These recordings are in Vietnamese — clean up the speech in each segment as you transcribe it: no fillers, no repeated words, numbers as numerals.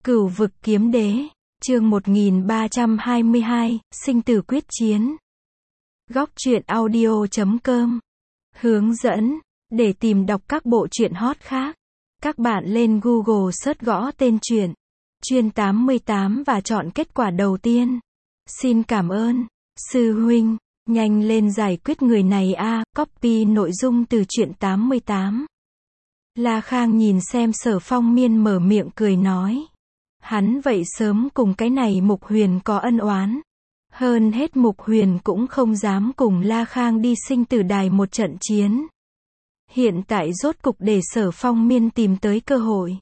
Cửu vực kiếm đế, chương 1322, sinh tử quyết chiến. Góc truyện audio.com hướng dẫn, để tìm đọc các bộ truyện hot khác. Các bạn lên Google search gõ tên truyện Chuyên 88 và chọn kết quả đầu tiên. Xin cảm ơn, sư huynh, nhanh lên giải quyết người này a. Copy nội dung từ truyện 88. La Khang nhìn xem Sở Phong Miên mở miệng cười nói. Hắn vậy sớm cùng cái này Mục Huyền có ân oán. Hơn hết Mục Huyền cũng không dám cùng La Khang đi sinh tử đài một trận chiến. Hiện tại rốt cục để Sở Phong Miên tìm tới cơ hội.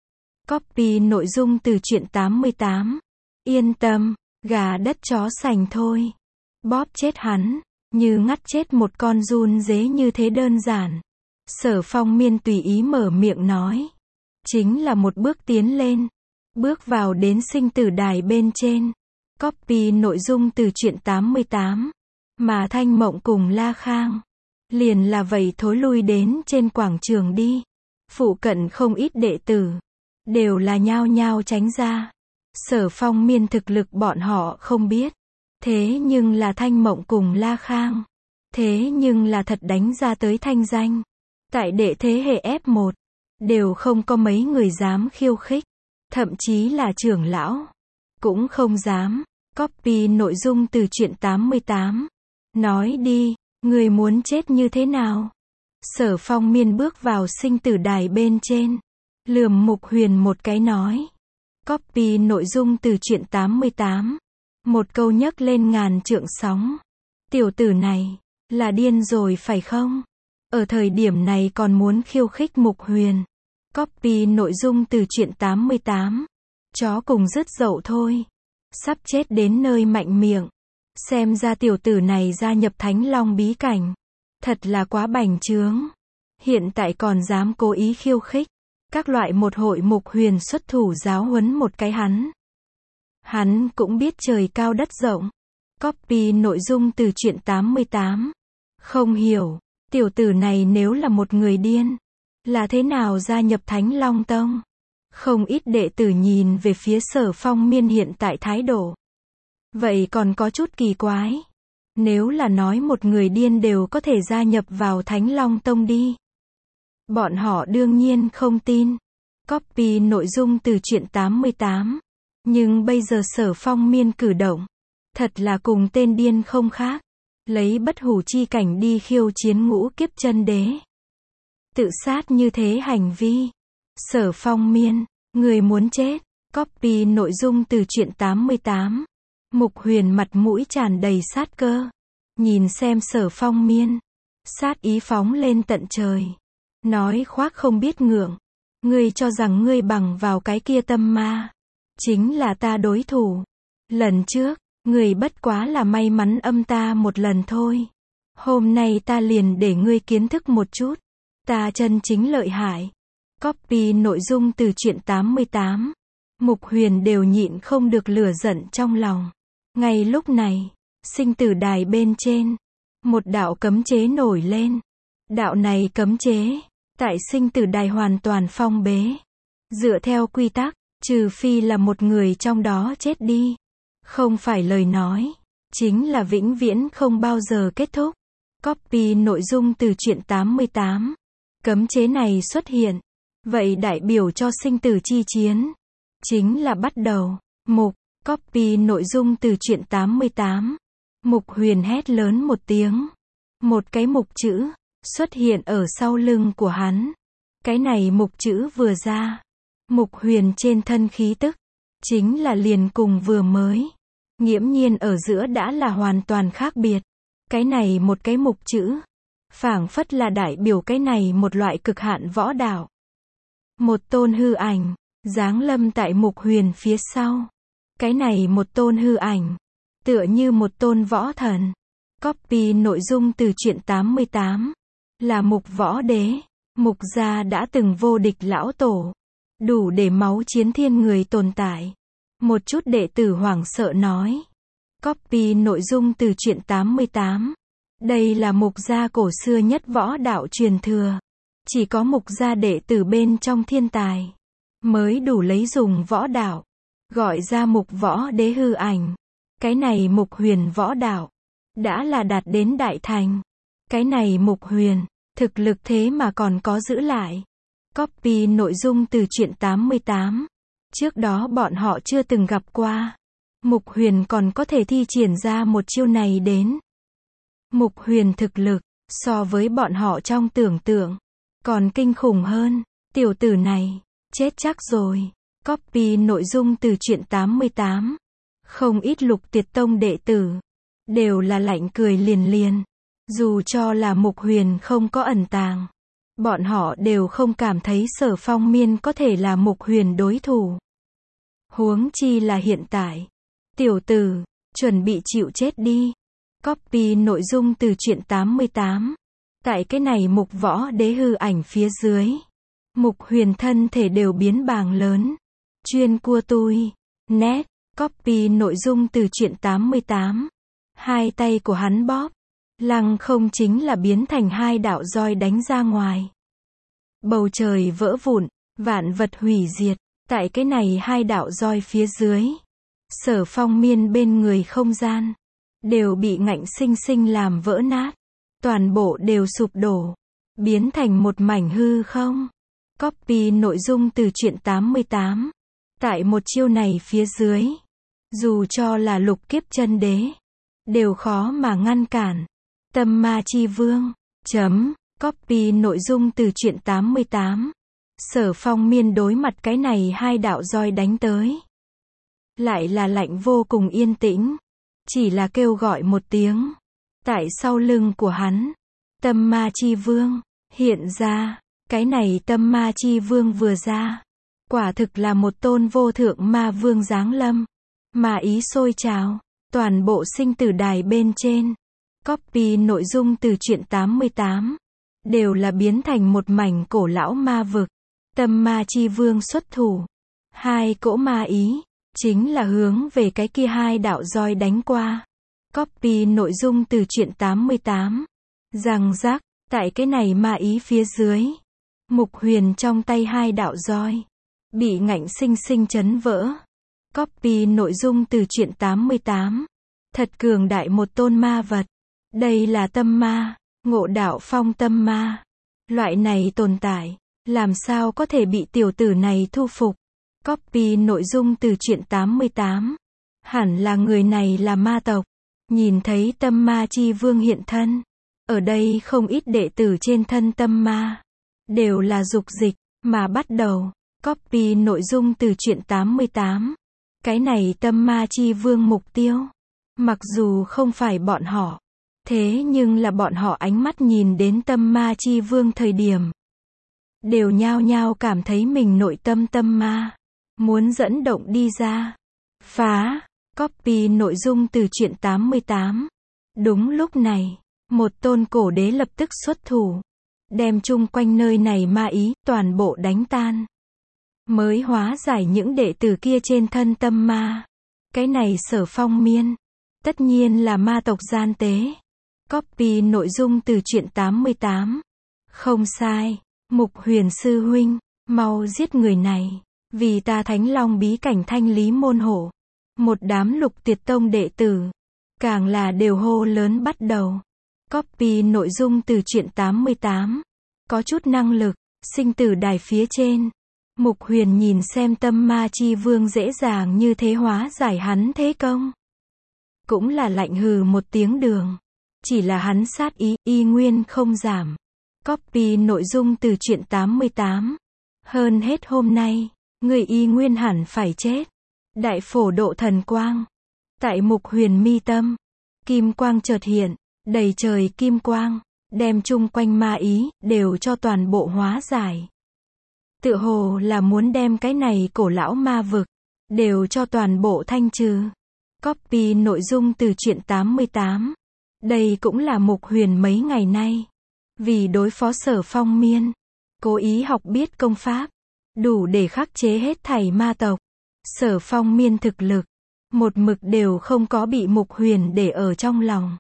Copy nội dung từ truyện 88. Yên tâm, gà đất chó sành thôi. Bóp chết hắn, như ngắt chết một con giun dế như thế đơn giản. Sở Phong Miên tùy ý mở miệng nói. Chính là một bước tiến lên. Bước vào đến sinh tử đài bên trên. Copy nội dung từ truyện 88. Mà Thanh Mộng cùng La Khang liền là vậy thối lui đến trên quảng trường đi. Phụ cận không ít đệ tử đều là nhao nhao tránh ra. Sở Phong Miên thực lực bọn họ không biết. Thế nhưng là Thanh Mộng cùng La Khang. Thế nhưng là thật đánh ra tới thanh danh. Tại đệ thế hệ F1 đều không có mấy người dám khiêu khích. Thậm chí là trưởng lão cũng không dám. Copy nội dung từ truyện 88. Nói đi, người muốn chết như thế nào? Sở Phong Miên bước vào sinh tử đài bên trên. Lườm Mục Huyền một cái nói. Copy nội dung từ truyện 88. Một câu nhấc lên ngàn trượng sóng. Tiểu tử này là điên rồi phải không? Ở thời điểm này còn muốn khiêu khích Mục Huyền. Copy nội dung từ truyện 88. Chó cùng rứt dậu thôi. Sắp chết đến nơi mạnh miệng. Xem ra tiểu tử này gia nhập Thánh Long bí cảnh. Thật là quá bành trướng. Hiện tại còn dám cố ý khiêu khích. Các loại một hội Mục Huyền xuất thủ giáo huấn một cái hắn. Hắn cũng biết trời cao đất rộng. Copy nội dung từ truyện 88. Không hiểu, tiểu tử này nếu là một người điên, là thế nào gia nhập Thánh Long Tông? Không ít đệ tử nhìn về phía Sở Phong Miên hiện tại thái độ. Vậy còn có chút kỳ quái. Nếu là nói một người điên đều có thể gia nhập vào Thánh Long Tông đi. Bọn họ đương nhiên không tin. Copy nội dung từ truyện 88. Nhưng bây giờ Sở Phong Miên cử động. Thật là cùng tên điên không khác. Lấy bất hủ chi cảnh đi khiêu chiến ngũ kiếp chân đế. Tự sát như thế hành vi. Sở Phong Miên, người muốn chết. Copy nội dung từ truyện 88. Mục Huyền mặt mũi tràn đầy sát cơ. Nhìn xem Sở Phong Miên. Sát ý phóng lên tận trời. Nói khoác không biết ngượng. Ngươi cho rằng ngươi bằng vào cái kia tâm ma. Chính là ta đối thủ. Lần trước, ngươi bất quá là may mắn âm ta một lần thôi. Hôm nay ta liền để ngươi kiến thức một chút. Ta chân chính lợi hại. Copy nội dung từ truyện 88. Mục Huyền đều nhịn không được lửa giận trong lòng. Ngay lúc này, sinh tử đài bên trên, một đạo cấm chế nổi lên. Đạo này cấm chế, tại sinh tử đài hoàn toàn phong bế. Dựa theo quy tắc, trừ phi là một người trong đó chết đi. Không phải lời nói, chính là vĩnh viễn không bao giờ kết thúc. Copy nội dung từ truyện 88. Cấm chế này xuất hiện. Vậy đại biểu cho sinh tử chi chiến. Chính là bắt đầu. Mục, copy nội dung từ truyện 88. Mục Huyền hét lớn một tiếng. Một cái mục chữ xuất hiện ở sau lưng của hắn. Cái này mục chữ vừa ra. Mục Huyền trên thân khí tức. Chính là liền cùng vừa mới. Nghiễm nhiên ở giữa đã là hoàn toàn khác biệt. Cái này một cái mục chữ. Phảng phất là đại biểu cái này một loại cực hạn võ đạo. Một tôn hư ảnh, giáng lâm tại Mục Huyền phía sau. Cái này một tôn hư ảnh, tựa như một tôn võ thần. Copy nội dung từ truyện 88. Là Mục Võ Đế. Mục gia đã từng vô địch lão tổ. Đủ để máu chiến thiên người tồn tại. Một chút đệ tử hoảng sợ nói. Copy nội dung từ truyện 88. Đây là Mục gia cổ xưa nhất võ đạo truyền thừa. Chỉ có Mục gia đệ tử bên trong thiên tài. mới đủ lấy dùng võ đạo. Gọi ra mục võ đế hư ảnh. Cái này mục huyền võ đạo. Đã là đạt đến đại thành. Cái này mục huyền, thực lực thế mà còn có giữ lại. Copy nội dung từ truyện 88. Trước đó bọn họ chưa từng gặp qua. Mục huyền còn có thể thi triển ra một chiêu này đến. Mục huyền thực lực, so với bọn họ trong tưởng tượng, còn kinh khủng hơn. Tiểu tử này, chết chắc rồi. Copy nội dung từ truyện 88. Không ít Lục Tuyệt Tông đệ tử, đều là lạnh cười liền liền. Dù cho là mục huyền không có ẩn tàng, bọn họ đều không cảm thấy Sở Phong Miên có thể là mục huyền đối thủ. Huống chi là hiện tại. Tiểu tử, chuẩn bị chịu chết đi. Copy nội dung từ truyện 88. Tại cái này mục võ đế hư ảnh phía dưới, mục huyền thân thể đều biến bàng lớn. Chuyên cua tui. Nét. Copy nội dung từ truyện 88. Hai tay của hắn bóp. Lăng không chính là biến thành hai đạo roi đánh ra ngoài. Bầu trời vỡ vụn, vạn vật hủy diệt. Tại cái này hai đạo roi phía dưới, Sở Phong Miên bên người không gian đều bị ngạnh sinh sinh làm vỡ nát. Toàn bộ đều sụp đổ, biến thành một mảnh hư không. Copy nội dung từ truyện 88. Tại một chiêu này phía dưới, dù cho là lục kiếp chân đế, đều khó mà ngăn cản. Tâm ma chi vương. Copy nội dung từ truyện 88. Sở Phong Miên đối mặt cái này hai đạo roi đánh tới, lại là lạnh vô cùng yên tĩnh. Chỉ là kêu gọi một tiếng. Tại sau lưng của hắn, tâm ma chi vương hiện ra. Cái này tâm ma chi vương vừa ra, quả thực là một tôn vô thượng ma vương giáng lâm. Ma ý sôi trào, toàn bộ sinh tử đài bên trên. Copy nội dung từ truyện 88. Đều là biến thành một mảnh cổ lão ma vực. Tâm ma chi vương xuất thủ. Hai cỗ ma ý, chính là hướng về cái kia hai đạo roi đánh qua. Copy nội dung từ truyện 88. Răng rác, tại cái này ma ý phía dưới, mục huyền trong tay hai đạo roi bị ngạnh sinh sinh chấn vỡ. Copy nội dung từ truyện 88. Thật cường đại một tôn ma vật. Đây là tâm ma, Ngộ Đạo Phong tâm ma. Loại này tồn tại, làm sao có thể bị tiểu tử này thu phục. Copy nội dung từ truyện 88. Hẳn là người này là ma tộc. Nhìn thấy tâm ma chi vương hiện thân, ở đây không ít đệ tử trên thân tâm ma đều là dục dịch mà bắt đầu. Copy nội dung từ truyện 88. Cái này tâm ma chi vương mục tiêu, mặc dù không phải bọn họ, thế nhưng là bọn họ ánh mắt nhìn đến tâm ma chi vương thời điểm, đều nhao nhao cảm thấy mình nội tâm tâm ma muốn dẫn động đi ra. Phá. Copy nội dung từ truyện 88. Đúng lúc này, một tôn cổ đế lập tức xuất thủ, đem chung quanh nơi này ma ý toàn bộ đánh tan, mới hóa giải những đệ tử kia trên thân tâm ma. Cái này Sở Phong Miên, tất nhiên là ma tộc gian tế. Copy nội dung từ truyện 88. Không sai, Mục Huyền sư huynh, mau giết người này, vì ta Thánh Long bí cảnh thanh lý môn hộ. Một đám Lục Tuyệt Tông đệ tử, càng là đều hô lớn bắt đầu. Copy nội dung từ truyện 88. Có chút năng lực, sinh tử đài phía trên. Mục Huyền nhìn xem tâm ma chi vương dễ dàng như thế hóa giải hắn thế công, cũng là lạnh hừ một tiếng đường. Chỉ là hắn sát ý, y nguyên không giảm. Copy nội dung từ truyện 88. Hơn hết hôm nay, người y nguyên hẳn phải chết. Đại phổ độ thần quang. Tại Mục Huyền mi tâm, kim quang chợt hiện, đầy trời kim quang, đem chung quanh ma ý, đều cho toàn bộ hóa giải. Tựa hồ là muốn đem cái này cổ lão ma vực, đều cho toàn bộ thanh trừ. Copy nội dung từ truyện 88. Đây cũng là Mục Huyền mấy ngày nay, vì đối phó Sở Phong Miên, cố ý học biết công pháp, đủ để khắc chế hết thảy ma tộc. Sở Phong Miên thực lực, một mực đều không có bị Mục Huyền để ở trong lòng.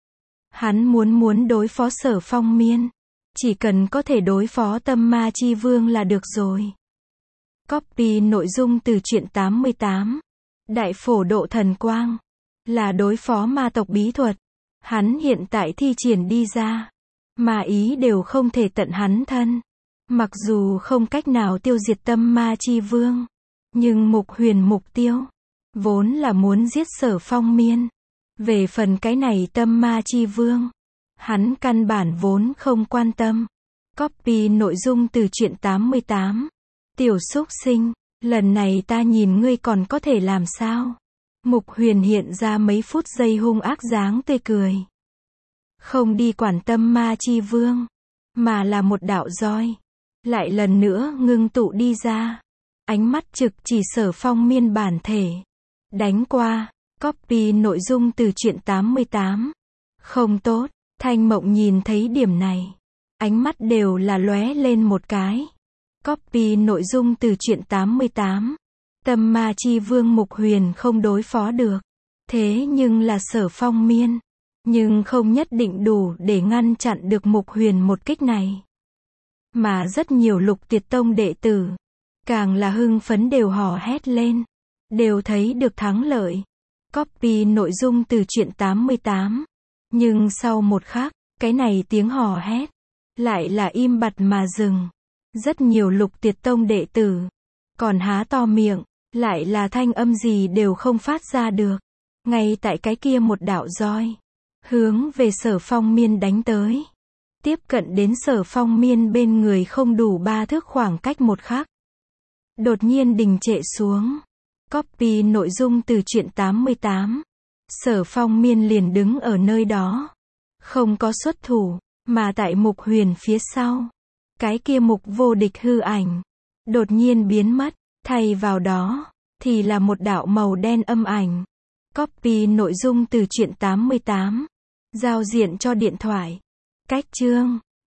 Hắn muốn đối phó Sở Phong Miên, chỉ cần có thể đối phó tâm ma chi vương là được rồi. Copy nội dung từ truyện 88. Đại phổ độ thần quang. Là đối phó ma tộc bí thuật. Hắn hiện tại thi triển đi ra. Ma ý đều không thể tận hắn thân. Mặc dù không cách nào tiêu diệt tâm ma chi vương. Nhưng Mục Huyền mục tiêu. Vốn là muốn giết Sở Phong Miên. Về phần cái này tâm ma chi vương. Hắn căn bản vốn không quan tâm. Copy nội dung từ truyện 88. Tiểu súc sinh, lần này ta nhìn ngươi còn có thể làm sao? Mục Huyền hiện ra mấy phút giây hung ác dáng tươi cười. Không đi quản tâm ma chi vương, mà là một đạo roi. Lại lần nữa ngưng tụ đi ra. Ánh mắt trực chỉ Sở Phong Miên bản thể. Đánh qua, copy nội dung từ truyện 88. Không tốt, Thanh Mộng nhìn thấy điểm này. Ánh mắt đều là lóe lên một cái. Copy nội dung từ truyện 88. Tâm ma chi vương Mục Huyền không đối phó được. Thế nhưng là Sở Phong Miên. Nhưng không nhất định đủ để ngăn chặn được Mục Huyền một kích này. Mà rất nhiều Lục Tiệt Tông đệ tử. Càng là hưng phấn đều hò hét lên. Đều thấy được thắng lợi. Copy nội dung từ truyện 88. Nhưng sau một khắc, cái này tiếng hò hét. Lại là im bặt mà dừng. Rất nhiều Lục Tiệt Tông đệ tử. Còn há to miệng. Lại là thanh âm gì đều không phát ra được. Ngay tại cái kia một đạo roi. Hướng về Sở Phong Miên đánh tới. Tiếp cận đến Sở Phong Miên bên người không đủ 3 thước khoảng cách một khắc. Đột nhiên đình trệ xuống. Copy nội dung từ truyện 88. Sở Phong Miên liền đứng ở nơi đó. Không có xuất thủ. Mà tại Mục Huyền phía sau. Cái kia mục vô địch hư ảnh. Đột nhiên biến mất. Thay vào đó. Thì là một đạo màu đen âm ảnh. Copy nội dung từ truyện 88. Giao diện cho điện thoại. Cách chương.